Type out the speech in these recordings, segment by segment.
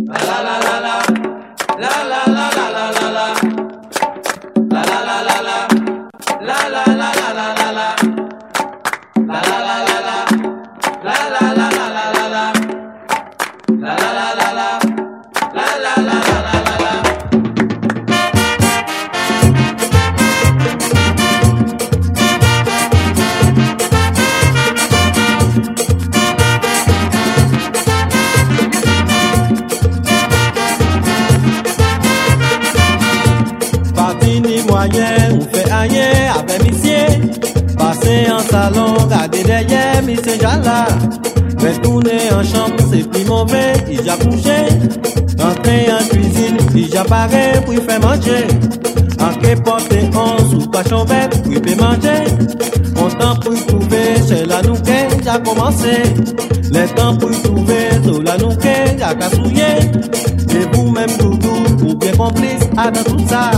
Ou fait ailleurs avec monsieur. Passer en salon, garder derrière monsieur Jala. Retourner en chambre, c'est plus mauvais, il a couché. Rentrer en cuisine, il a paré pour faire manger. En porter 11 ou pas chambette, pour faire manger. On temps pour trouver chez la nouquet, j'ai commencé. Les temps pour trouver sur la nouquet, j'ai cassouillé. Et vous-même, doudou, ou bien complice, à dans tout ça.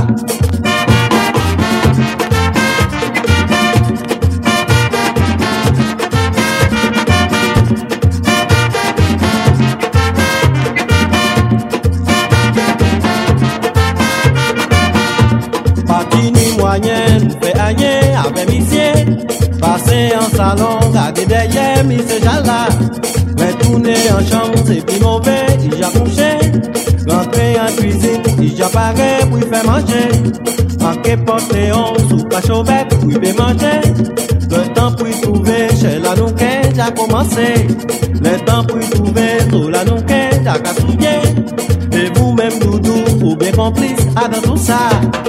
Moyenne, fait ailleurs avec monsieur. Passer en salon, garder derrière monsieur Jala. Retourner en chambre, c'est plus mauvais, il a couché. Rentrer en cuisine, il a paré pour faire manger. Manquer porter 11 ou pas chauvette, pour faire manger. Le temps pour trouver chez la nouquet, j'ai commencé. Le temps pour trouver sur la nouquet, j'ai cassouillé. Et vous-même, doudou, ou bien complice, à dans tout ça.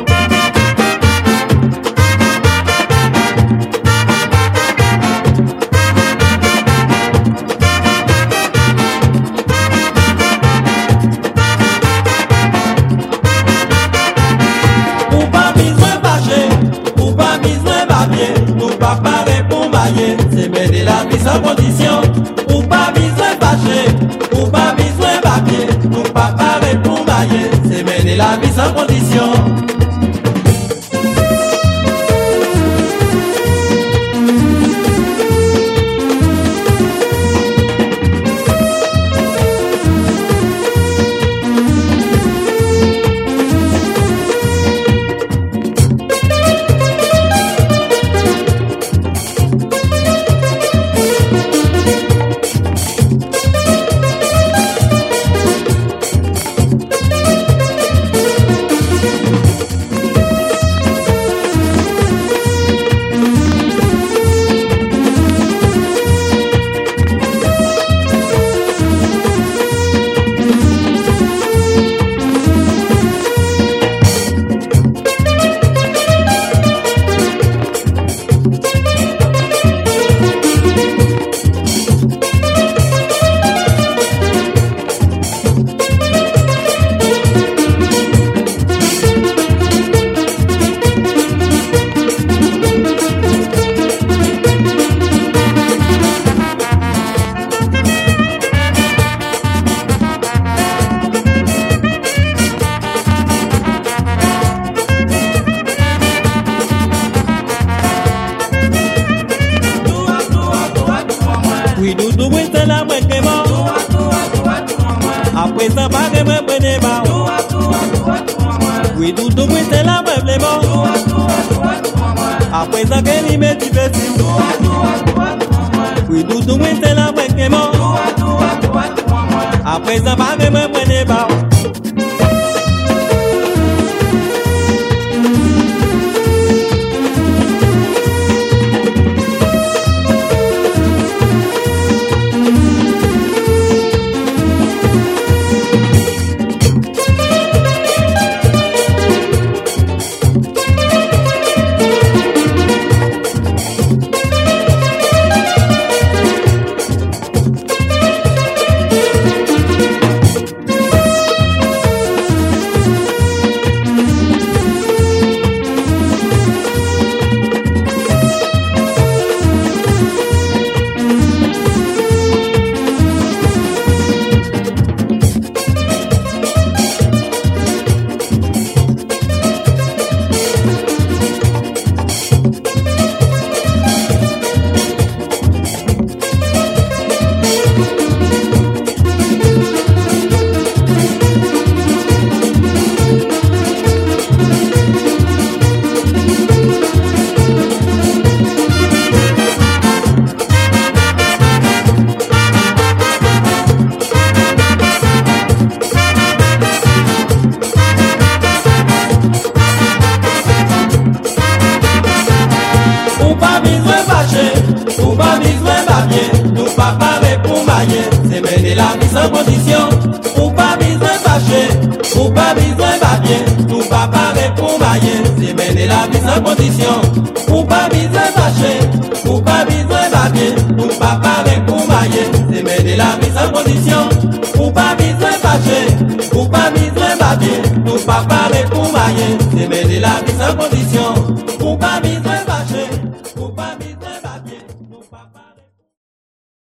C'est mener la vie sans condition. Ou pas besoin fâcher, ou pas besoin papier. Ou pas pareil pour mailler. C'est mener la vie sans condition. Oui, doudou, oui, c'est la mouette qui est mort. Après ça, pas de me prenez pas. Oui, doudou, oui, c'est la mouette qui est mort. Après ça, qu'elle y met du petit. Oui, doudou, oui, c'est la mouette qui est mort. Après ça, pas de me prenez pas. sans condition. Ou pas besoin fâché, ou pas besoin babier. Tout papa répond maillé, c'est mener la vie sans condition. Ou pas besoin fâché, ou pas besoin babier. Tout papa répond maillé, c'est mener la vie sans condition. Ou pas besoin fâché, ou pas besoin babier. Tout papa répond maillé, c'est mener la vie sans condition.